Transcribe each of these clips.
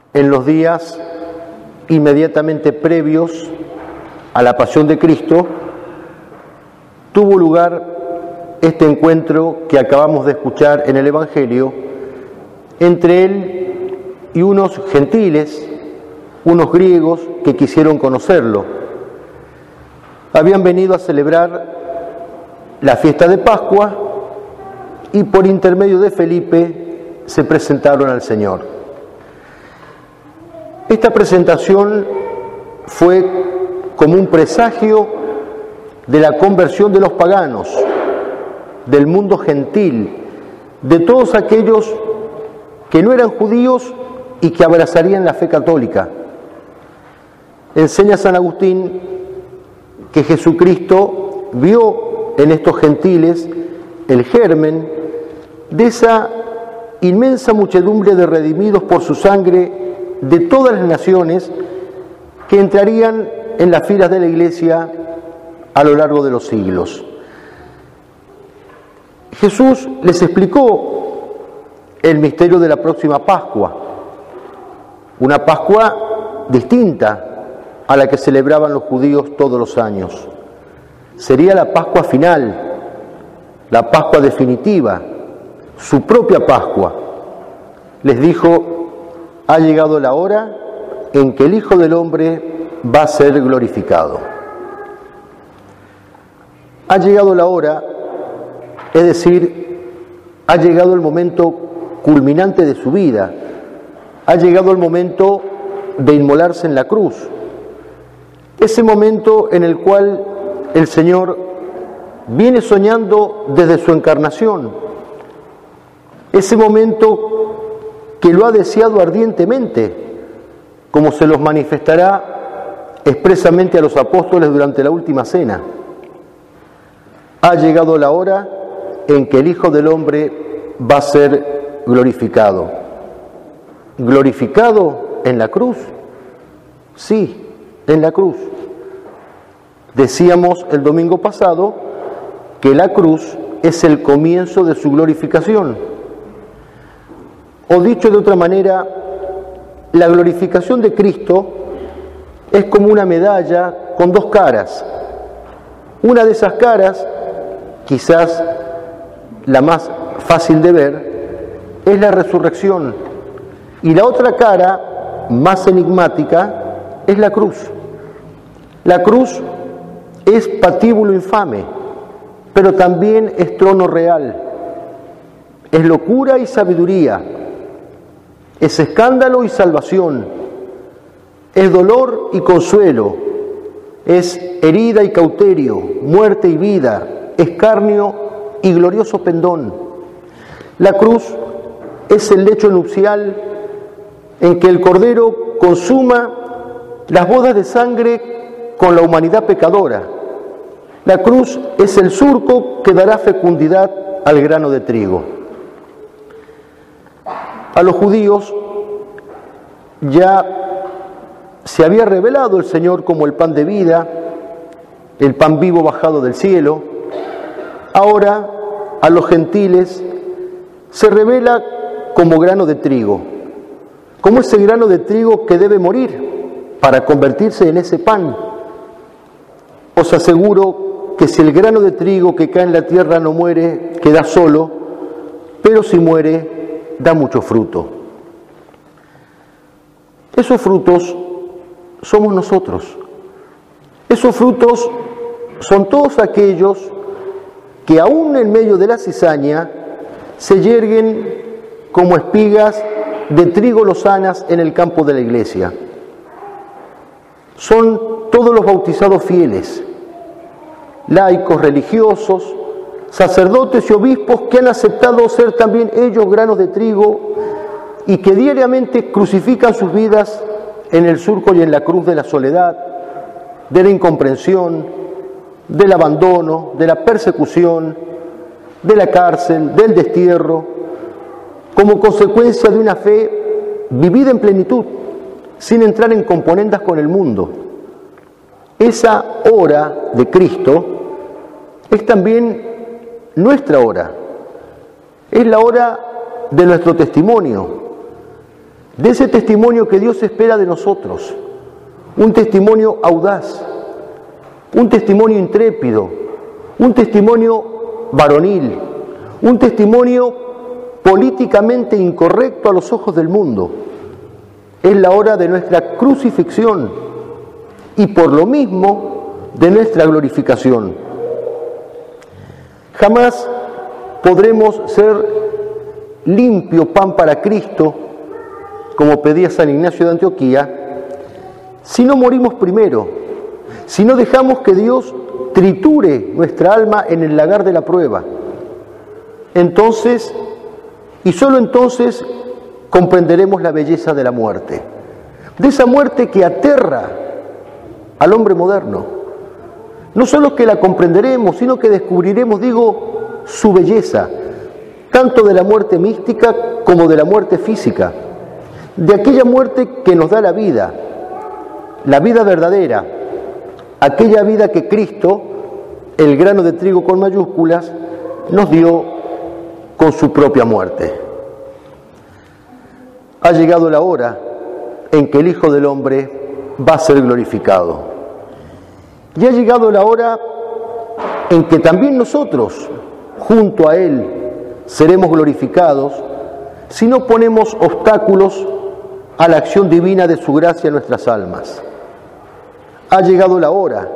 en los días inmediatamente previos a la pasión de Cristo, tuvo lugar este encuentro que acabamos de escuchar en el Evangelio entre él y unos gentiles, unos griegos que quisieron conocerlo. Habían venido a celebrar la fiesta de Pascua y por intermedio de Felipe se presentaron al Señor. Esta presentación fue como un presagio de la conversión de los paganos, del mundo gentil, de todos aquellos que no eran judíos y que abrazarían la fe católica. Enseña San Agustín que Jesucristo vio en estos gentiles el germen de esa inmensa muchedumbre de redimidos por su sangre de todas las naciones que entrarían en las filas de la Iglesia a lo largo de los siglos. Jesús les explicó el misterio de la próxima Pascua, una Pascua distinta a la que celebraban los judíos todos los años. Sería la Pascua final, la Pascua definitiva, su propia Pascua. Les dijo: ha llegado la hora en que el Hijo del Hombre va a ser glorificado. Ha llegado la hora, es decir, ha llegado el momento culminante de su vida, ha llegado el momento de inmolarse en la cruz, ese momento en el cual el Señor viene soñando desde su encarnación, ese momento que lo ha deseado ardientemente, como se los manifestará expresamente a los apóstoles durante la última cena. Ha llegado la hora en que el Hijo del Hombre va a ser glorificado. ¿Glorificado en la cruz? Sí, en la cruz. Decíamos el domingo pasado que la cruz es el comienzo de su glorificación. O dicho de otra manera, la glorificación de Cristo es como una medalla con dos caras. Una de esas caras, quizás la más fácil de ver, es la resurrección. Y la otra cara, más enigmática, es la cruz. La cruz es patíbulo infame, pero también es trono real. Es locura y sabiduría. Es escándalo y salvación. Es dolor y consuelo. Es herida y cauterio, muerte y vida, escarnio y glorioso pendón. La cruz es el lecho nupcial en que el Cordero consuma las bodas de sangre con la humanidad pecadora. La cruz es el surco que dará fecundidad al grano de trigo. A los judíos ya se había revelado el Señor como el pan de vida, el pan vivo bajado del cielo. Ahora a los gentiles se revela como grano de trigo, como ese grano de trigo que debe morir para convertirse en ese pan. Os aseguro que si el grano de trigo que cae en la tierra no muere, queda solo, pero si muere, da mucho fruto. Esos frutos somos nosotros. Esos frutos son todos aquellos que aún en medio de la cizaña se yerguen como espigas de trigo lozanas en el campo de la iglesia. Son todos los bautizados fieles, laicos, religiosos, sacerdotes y obispos que han aceptado ser también ellos granos de trigo y que diariamente crucifican sus vidas en el surco y en la cruz de la soledad, de la incomprensión, del abandono, de la persecución, de la cárcel, del destierro, como consecuencia de una fe vivida en plenitud, sin entrar en componendas con el mundo. Esa hora de Cristo es también nuestra hora, es la hora de nuestro testimonio, de ese testimonio que Dios espera de nosotros, un testimonio audaz, un testimonio intrépido, un testimonio varonil, un testimonio políticamente incorrecto a los ojos del mundo. Es la hora de nuestra crucifixión y por lo mismo de nuestra glorificación. Jamás podremos ser limpio pan para Cristo, como pedía San Ignacio de Antioquía, si no morimos primero, si no dejamos que Dios triture nuestra alma en el lagar de la prueba. Entonces, y solo entonces, comprenderemos la belleza de la muerte, de esa muerte que aterra al hombre moderno. No solo que la comprenderemos, sino que descubriremos, su belleza, tanto de la muerte mística como de la muerte física, de aquella muerte que nos da la vida verdadera, aquella vida que Cristo, el grano de trigo con mayúsculas, nos dio con su propia muerte. Ha llegado la hora en que el Hijo del Hombre va a ser glorificado. Y ha llegado la hora en que también nosotros, junto a Él, seremos glorificados si no ponemos obstáculos a la acción divina de su gracia en nuestras almas. Ha llegado la hora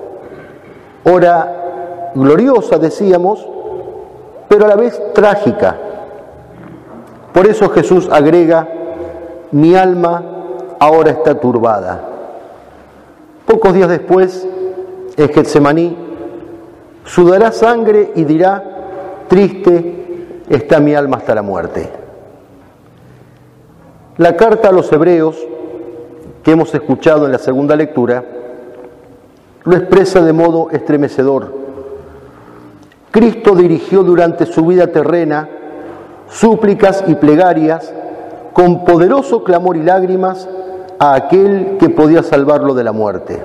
gloriosa, decíamos, pero a la vez trágica. Por eso Jesús agrega: mi alma ahora está turbada. Pocos días después, en Getsemaní, sudará sangre y dirá: triste está mi alma hasta la muerte. La carta a los Hebreos, que hemos escuchado en la segunda lectura, lo expresa de modo estremecedor. Cristo dirigió durante su vida terrena súplicas y plegarias con poderoso clamor y lágrimas a aquel que podía salvarlo de la muerte.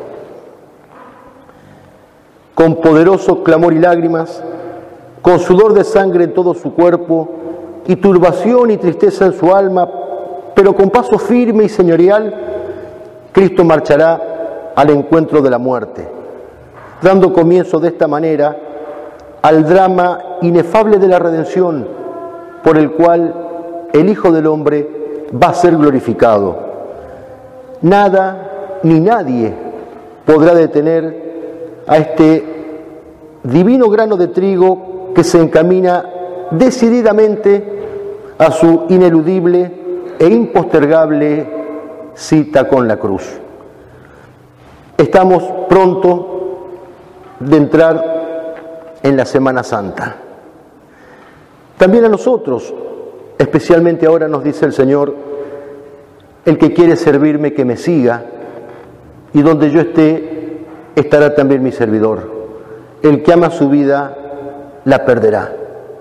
Con poderoso clamor y lágrimas, con sudor de sangre en todo su cuerpo y turbación y tristeza en su alma, pero con paso firme y señorial, Cristo marchará al encuentro de la muerte, dando comienzo de esta manera al drama inefable de la redención, por el cual el Hijo del Hombre va a ser glorificado. Nada ni nadie podrá detener a este divino grano de trigo que se encamina decididamente a su ineludible e impostergable cita con la cruz. Estamos pronto de entrar en la Semana Santa. También a nosotros, especialmente ahora, nos dice el Señor: el que quiere servirme, que me siga, y donde yo esté, estará también mi servidor. El que ama su vida, la perderá.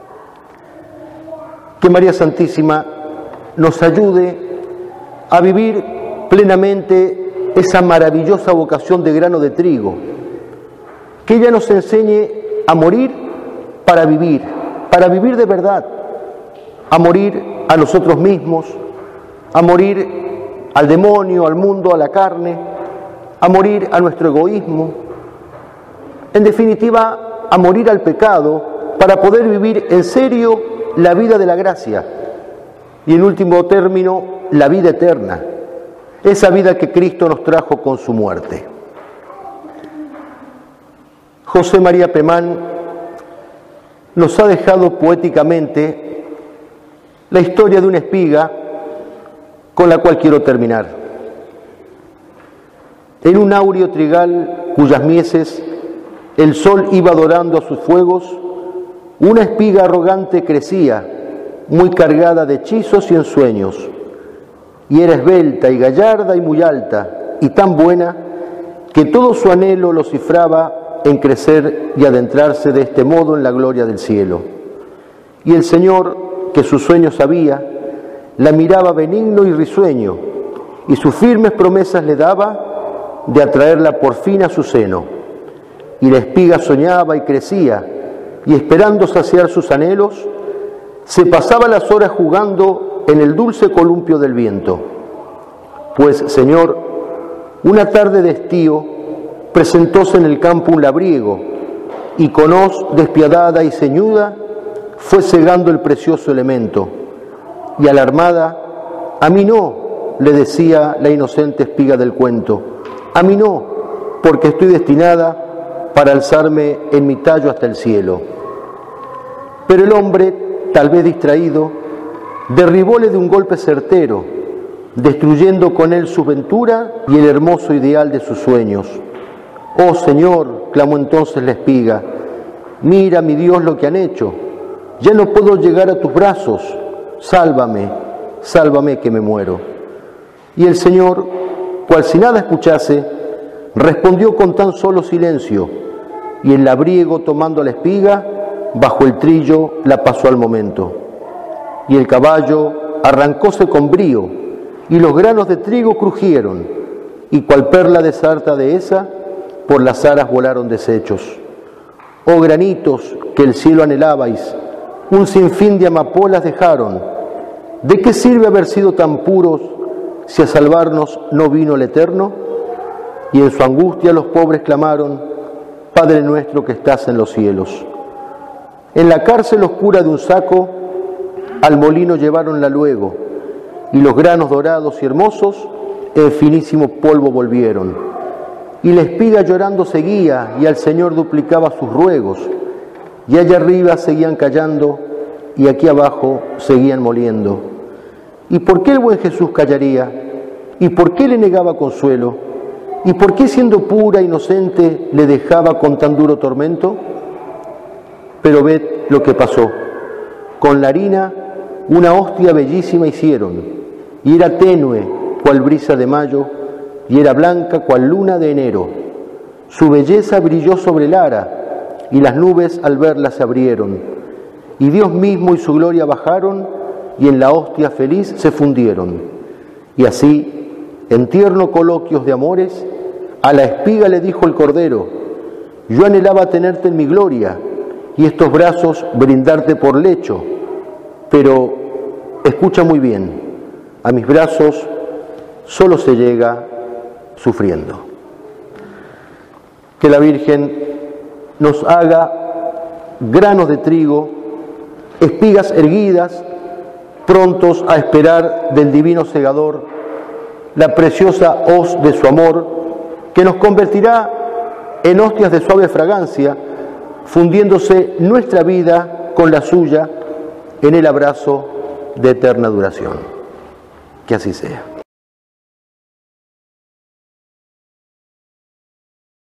Que María Santísima nos ayude a vivir plenamente esa maravillosa vocación de grano de trigo, que ella nos enseñe a morir para vivir de verdad, a morir a nosotros mismos, a morir al demonio, al mundo, a la carne, a morir a nuestro egoísmo, en definitiva, a morir al pecado para poder vivir en serio la vida de la gracia y, en último término, la vida eterna, esa vida que Cristo nos trajo con su muerte. José María Pemán nos ha dejado poéticamente la historia de una espiga con la cual quiero terminar. En un áureo trigal cuyas mieses el sol iba dorando a sus fuegos, una espiga arrogante crecía, muy cargada de hechizos y ensueños, y era esbelta y gallarda y muy alta, y tan buena que todo su anhelo lo cifraba en crecer y adentrarse de este modo en la gloria del cielo. Y el Señor, que sus sueños sabía, la miraba benigno y risueño, y sus firmes promesas le daba de atraerla por fin a su seno. Y la espiga soñaba y crecía, y esperando saciar sus anhelos, se pasaba las horas jugando en el dulce columpio del viento. Pues, Señor, una tarde de estío presentóse en el campo un labriego, y con hoz despiadada y ceñuda fue segando el precioso elemento. Y alarmada, a mí no, le decía la inocente espiga del cuento, a mí no, porque estoy destinada para alzarme en mi tallo hasta el cielo. Pero el hombre, tal vez distraído, derribóle de un golpe certero, destruyendo con él su ventura y el hermoso ideal de sus sueños. «Oh Señor», clamó entonces la espiga, «mira, mi Dios, lo que han hecho. Ya no puedo llegar a tus brazos. Sálvame, sálvame que me muero». Y el Señor, cual si nada escuchase, respondió con tan solo silencio, y el labriego, tomando la espiga, bajo el trillo la pasó al momento. Y el caballo arrancóse con brío, y los granos de trigo crujieron, y cual perla de sarta dehesa, por las aras volaron deshechos. Oh granitos que el cielo anhelabais, un sinfín de amapolas dejaron. ¿De qué sirve haber sido tan puros si a salvarnos no vino el Eterno? Y en su angustia los pobres clamaron, Padre nuestro que estás en los cielos. En la cárcel oscura de un saco, al molino lleváronla luego, y los granos dorados y hermosos en finísimo polvo volvieron. Y la espiga llorando seguía, y al Señor duplicaba sus ruegos, y allá arriba seguían callando, y aquí abajo seguían moliendo. ¿Y por qué el buen Jesús callaría? ¿Y por qué le negaba consuelo? ¿Y por qué siendo pura, inocente, le dejaba con tan duro tormento? Pero ved lo que pasó. Con la harina una hostia bellísima hicieron, y era tenue cual brisa de mayo, y era blanca cual luna de enero. Su belleza brilló sobre el ara, y las nubes al verla se abrieron. Y Dios mismo y su gloria bajaron, y en la hostia feliz se fundieron. Y así, en tierno coloquios de amores, a la espiga le dijo el Cordero, yo anhelaba tenerte en mi gloria, y estos brazos brindarte por lecho, pero escucha muy bien, a mis brazos solo se llega sufriendo. Que la Virgen nos haga granos de trigo, espigas erguidas, prontos a esperar del divino segador la preciosa hoz de su amor, que nos convertirá en hostias de suave fragancia, fundiéndose nuestra vida con la suya en el abrazo de eterna duración. Que así sea.